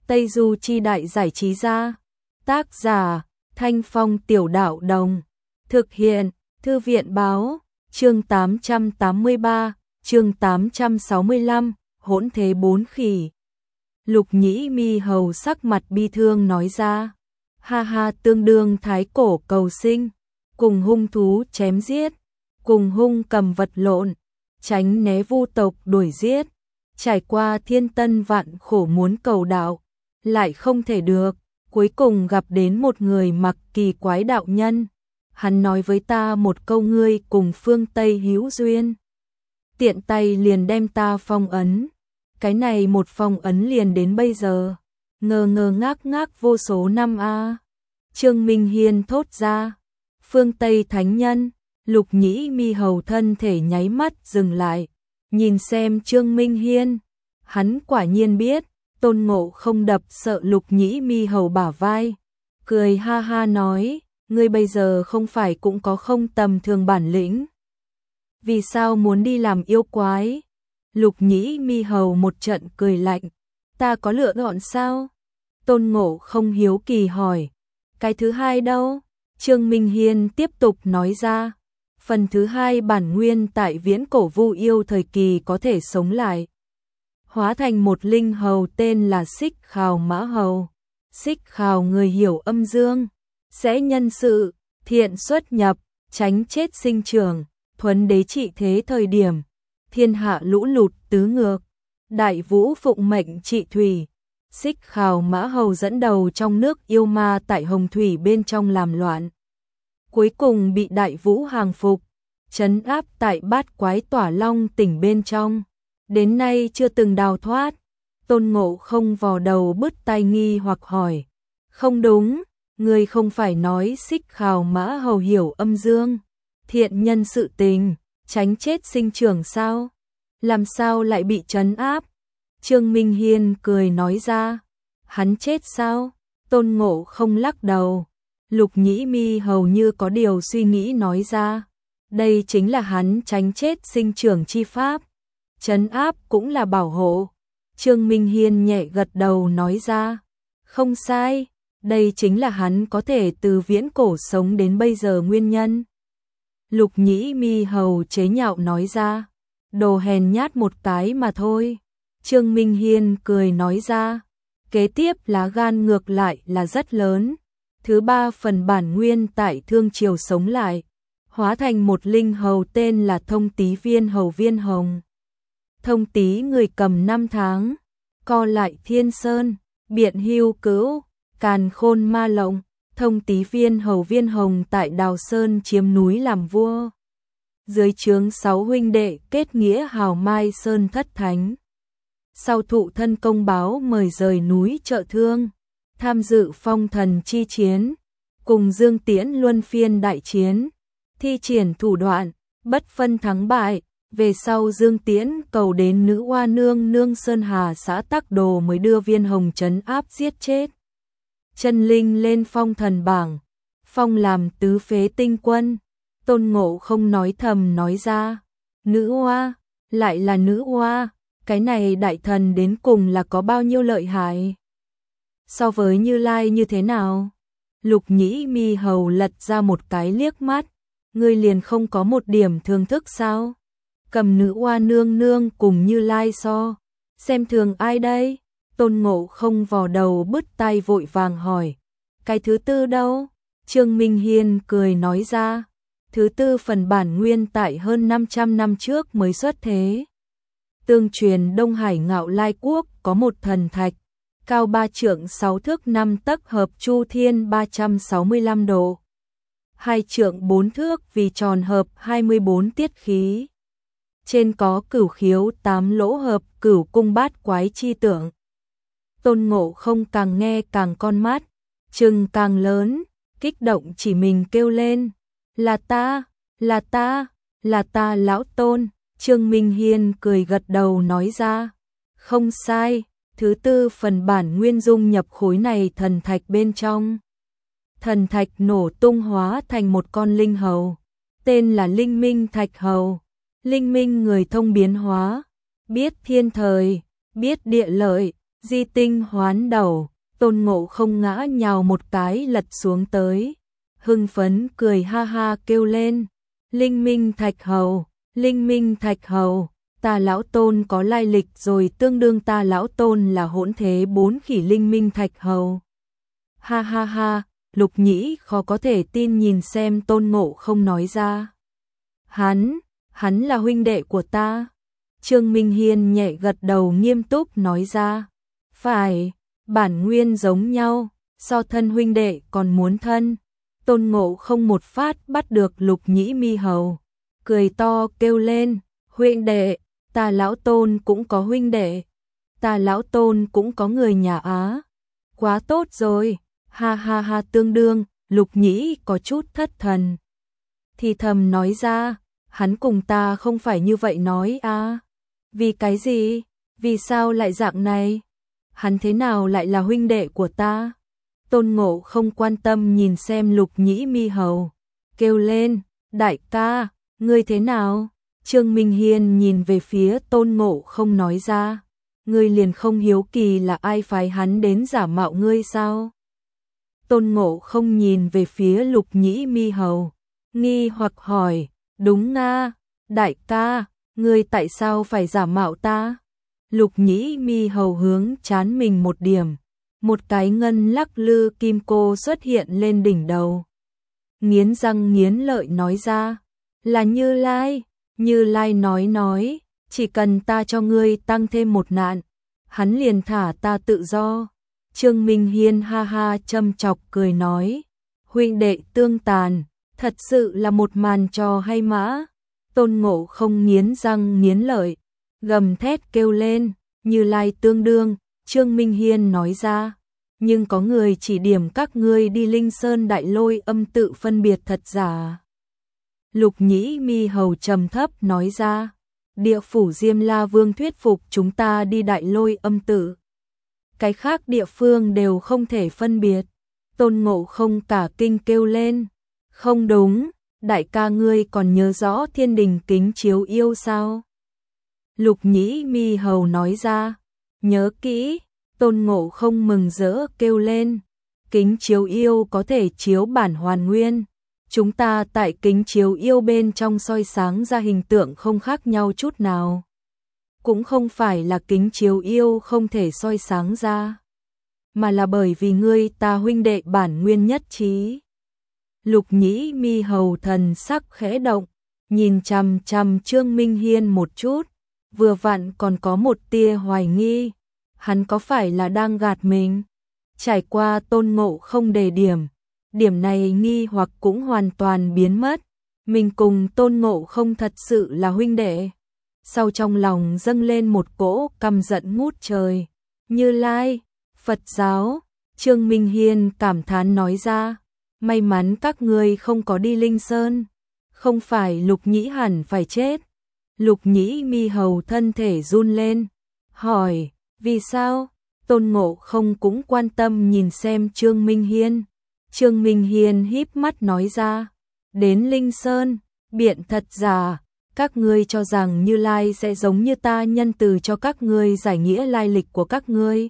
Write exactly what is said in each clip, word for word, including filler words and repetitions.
Tây Du Chi Đại Giải Trí Gia. Tác giả Thanh Phong Tiểu Đạo Đồng. Thực hiện Thư viện Báo. Chương tám trăm tám mươi ba, chương tám trăm sáu mươi lăm, hỗn thế bốn khỉ. Lục Nhĩ Mi Hầu sắc mặt bi thương nói ra. Ha ha, tương đương thái cổ cầu sinh, cùng hung thú chém giết, cùng hung cầm vật lộn, tránh né vu tộc đuổi giết, trải qua thiên tân vạn khổ muốn cầu đạo, lại không thể được, cuối cùng gặp đến một người mặc kỳ quái đạo nhân. Hắn nói với ta một câu, ngươi cùng phương Tây hữu duyên. Tiện tay liền đem ta phong ấn. Cái này một phong ấn liền đến bây giờ. Ngơ ngơ ngác ngác vô số năm a. Trương Minh Hiên thốt ra. Phương Tây thánh nhân. Lục Nhĩ Mi Hầu thân thể nháy mắt dừng lại. Nhìn xem Trương Minh Hiên. Hắn quả nhiên biết. Tôn Ngộ Không đập sợ Lục Nhĩ Mi Hầu bả vai. Cười ha ha nói. Ngươi bây giờ không phải cũng có không tầm thường bản lĩnh. Vì sao muốn đi làm yêu quái? Lục Nhĩ Mi Hầu một trận cười lạnh. Ta có lựa chọn sao? Tôn Ngộ Không hiếu kỳ hỏi. Cái thứ hai đâu? Trương Minh Hiên tiếp tục nói ra. Phần thứ hai bản nguyên tại viễn cổ vu yêu thời kỳ có thể sống lại. Hóa thành một linh hầu tên là Xích Khào Mã Hầu. Xích Khào người hiểu âm dương. Sẽ nhân sự, thiện xuất nhập, tránh chết sinh trường, thuấn đế trị thế thời điểm, thiên hạ lũ lụt tứ ngược, đại vũ phụng mệnh trị thủy. Xích Khào Mã Hầu dẫn đầu trong nước yêu ma tại hồng thủy bên trong làm loạn. Cuối cùng bị đại vũ hàng phục, trấn áp tại bát quái tỏa long tỉnh bên trong. Đến nay chưa từng đào thoát. Tôn Ngộ Không vò đầu bứt tai nghi hoặc hỏi. Không đúng. Ngươi không phải nói Xích Khào Mã Hầu hiểu âm dương, thiện nhân sự tình, tránh chết sinh trường sao? Làm sao lại bị trấn áp? Trương Minh Hiên cười nói ra. Hắn chết sao? Tôn Ngộ Không lắc đầu. Lục Nhĩ Mi Hầu như có điều suy nghĩ nói ra. Đây chính là hắn tránh chết sinh trường chi pháp. Trấn áp cũng là bảo hộ. Trương Minh Hiên nhẹ gật đầu nói ra. Không sai. Đây chính là hắn có thể từ viễn cổ sống đến bây giờ nguyên nhân. Lục Nhĩ Mi Hầu chế nhạo nói ra. Đồ hèn nhát một cái mà thôi. Trương Minh Hiên cười nói ra. Kế tiếp lá gan ngược lại là rất lớn. Thứ ba phần bản nguyên tại Thương Triều sống lại. Hóa thành một linh hầu tên là Thông Tý Viên Hầu Viên Hồng. Thông Tý người cầm năm tháng. Co lại Thiên Sơn. Biện Hưu Cữu. Càn Khôn Ma Lộng. Thông Tý Viên Hầu Viên Hồng tại Đào Sơn chiếm núi làm vua. Dưới trướng sáu huynh đệ kết nghĩa hào mai sơn thất thánh. Sau thụ thân công báo mời rời núi trợ thương. Tham dự phong thần chi chiến. Cùng Dương Tiễn luân phiên đại chiến. Thi triển thủ đoạn, bất phân thắng bại. Về sau Dương Tiễn cầu đến nữ oa nương nương Sơn Hà xã Tắc Đồ mới đưa Viên Hồng trấn áp giết chết. Chân linh lên phong thần bảng, phong làm tứ phế tinh quân. Tôn Ngộ Không nói thầm nói ra. Nữ oa, lại là nữ oa, cái này đại thần đến cùng là có bao nhiêu lợi hại? So với Như Lai như thế nào? Lục Nhĩ Mi Hầu lật ra một cái liếc mắt. Ngươi liền không có một điểm thương thức sao? Cầm nữ oa nương nương cùng Như Lai so. Xem thường ai đây? Tôn Ngộ Không vò đầu bứt tai vội vàng hỏi. Cái thứ tư đâu? Trương Minh Hiên cười nói ra. Thứ tư phần bản nguyên tại hơn năm trăm năm trước mới xuất thế. Tương truyền Đông Hải Ngạo Lai Quốc có một thần thạch. Cao ba trượng sáu thước năm tấc hợp chu thiên ba trăm sáu mươi lăm độ. Hai trượng bốn thước vì tròn hợp hai mươi bốn tiết khí. Trên có cửu khiếu tám lỗ hợp cửu cung bát quái chi tượng. Tôn Ngộ Không càng nghe càng con mắt, trừng càng lớn, kích động chỉ mình kêu lên. Là ta, là ta, là ta lão Tôn. Trương Minh Hiên cười gật đầu nói ra. Không sai, thứ tư phần bản nguyên dung nhập khối này thần thạch bên trong. Thần thạch nổ tung hóa thành một con linh hầu, tên là Linh Minh Thạch Hầu. Linh Minh người thông biến hóa, biết thiên thời, biết địa lợi, Di tinh hoán đầu, Tôn Ngộ Không ngã nhào một cái lật xuống tới. Hưng phấn cười ha ha kêu lên. Linh Minh Thạch Hầu, Linh Minh Thạch Hầu, ta lão Tôn có lai lịch rồi, tương đương ta lão Tôn là hỗn thế bốn khỉ Linh Minh Thạch Hầu. Ha ha ha, Lục Nhĩ khó có thể tin nhìn xem Tôn Ngộ Không nói ra. Hắn, hắn là huynh đệ của ta. Trương Minh Hiên nhẹ gật đầu nghiêm túc nói ra. Phải, bản nguyên giống nhau, so thân huynh đệ còn muốn thân. Tôn Ngộ Không một phát bắt được Lục Nhĩ mi hầu, cười to kêu lên, huynh đệ, ta lão Tôn cũng có huynh đệ, ta lão Tôn cũng có người nhà Á. Quá tốt rồi, ha ha ha tương đương, Lục Nhĩ có chút thất thần. Thì thầm nói ra, hắn cùng ta không phải như vậy nói à. Vì cái gì? Vì sao lại dạng này? Hắn thế nào lại là huynh đệ của ta? Tôn Ngộ Không quan tâm nhìn xem Lục Nhĩ mi hầu, kêu lên, đại ca, ngươi thế nào? Trương Minh Hiên nhìn về phía Tôn Ngộ Không nói ra, ngươi liền không hiếu kỳ là ai phái hắn đến giả mạo ngươi sao? Tôn Ngộ Không nhìn về phía Lục Nhĩ mi hầu, nghi hoặc hỏi, đúng nga, đại ca, ngươi tại sao phải giả mạo ta? Lục Nhĩ mi hầu hướng trán mình một điểm, một cái ngân lắc lư kim cô xuất hiện lên đỉnh đầu. Nghiến răng nghiến lợi nói ra, là Như Lai. Như Lai nói nói, chỉ cần ta cho ngươi tăng thêm một nạn, hắn liền thả ta tự do. Trương Minh Hiên ha ha châm chọc cười nói, huynh đệ tương tàn, thật sự là một màn trò hay mã. Tôn Ngộ Không nghiến răng nghiến lợi, gầm thét kêu lên, Như Lai tương đương. Trương Minh Hiên nói ra, nhưng có người chỉ điểm các ngươi đi Linh Sơn Đại Lôi Âm tự phân biệt thật giả. Lục Nhĩ mi hầu trầm thấp nói ra, địa phủ Diêm La Vương thuyết phục chúng ta đi Đại Lôi Âm tự. Cái khác địa phương đều không thể phân biệt. Tôn Ngộ Không cả kinh kêu lên, không đúng, đại ca ngươi còn nhớ rõ thiên đình kính chiếu yêu sao? Lục Nhĩ mi hầu nói ra, nhớ kỹ. Tôn Ngộ Không mừng rỡ kêu lên, kính chiếu yêu có thể chiếu bản hoàn nguyên. Chúng ta tại kính chiếu yêu bên trong soi sáng ra hình tượng không khác nhau chút nào. Cũng không phải là kính chiếu yêu không thể soi sáng ra, mà là bởi vì ngươi ta huynh đệ bản nguyên nhất trí. Lục Nhĩ mi hầu thần sắc khẽ động, nhìn chằm chằm Trương Minh Hiên một chút, vừa vặn còn có một tia hoài nghi. Hắn có phải là đang gạt mình? Trải qua Tôn Ngộ Không đề điểm, điểm này nghi hoặc cũng hoàn toàn biến mất. Mình cùng Tôn Ngộ Không thật sự là huynh đệ. Sau trong lòng dâng lên một cỗ căm giận ngút trời. Như Lai, Phật giáo, Trương Minh Hiên cảm thán nói ra, may mắn các ngươi không có đi Linh Sơn, không phải Lục Nhĩ hẳn phải chết. Lục Nhĩ mi hầu thân thể run lên, hỏi, vì sao? Tôn Ngộ Không cũng quan tâm nhìn xem Trương Minh Hiên. Trương Minh Hiên híp mắt nói ra, đến Linh Sơn, biện thật giả, các ngươi cho rằng Như Lai sẽ giống như ta nhân từ cho các ngươi giải nghĩa lai lịch của các ngươi.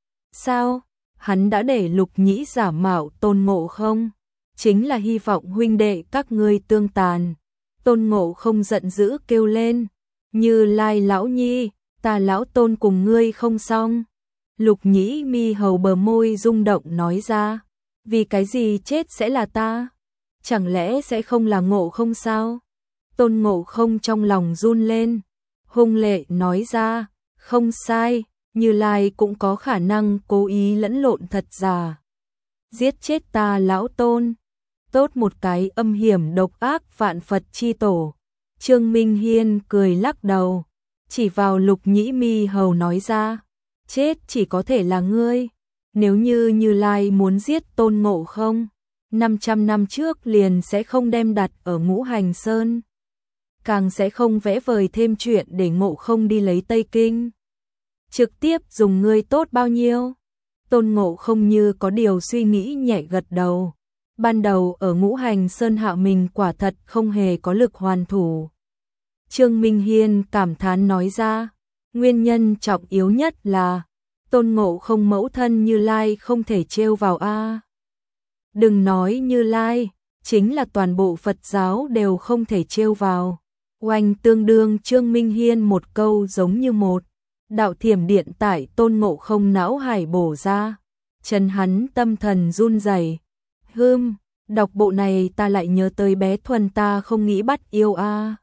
Sao? Hắn đã để Lục Nhĩ giả mạo Tôn Ngộ Không, chính là hy vọng huynh đệ các ngươi tương tàn. Tôn Ngộ Không giận dữ kêu lên, Như Lai lão nhi, ta lão Tôn cùng ngươi không xong. Lục Nhĩ mi hầu bờ môi rung động nói ra, vì cái gì chết sẽ là ta? Chẳng lẽ sẽ không là Ngộ Không sao? Tôn Ngộ Không trong lòng run lên, hung lệ nói ra, không sai, Như Lai cũng có khả năng cố ý lẫn lộn thật giả, giết chết ta lão Tôn. Tốt một cái âm hiểm độc ác vạn Phật chi tổ. Trương Minh Hiên cười lắc đầu, chỉ vào Lục Nhĩ mi hầu nói ra, chết chỉ có thể là ngươi. Nếu như Như Lai muốn giết Tôn Ngộ Không, năm trăm năm trước liền sẽ không đem đặt ở Ngũ Hành Sơn, càng sẽ không vẽ vời thêm chuyện để Ngộ Không đi lấy Tây Kinh. Trực tiếp dùng ngươi tốt bao nhiêu? Tôn Ngộ Không như có điều suy nghĩ nhẹ gật đầu. Ban đầu ở Ngũ Hành Sơn hạ mình quả thật không hề có lực hoàn thủ. Trương Minh Hiên cảm thán nói ra, nguyên nhân trọng yếu nhất là Tôn Ngộ Không mẫu thân Như Lai không thể trêu vào a. Đừng nói Như Lai, chính là toàn bộ Phật giáo đều không thể trêu vào. Oanh, tương đương Trương Minh Hiên một câu giống như một đạo thiểm điện tại Tôn Ngộ Không não hải bổ ra, chân hắn tâm thần run rẩy. Hưm, đọc bộ này ta lại nhớ tới bé Thuần ta không nghĩ bắt yêu a.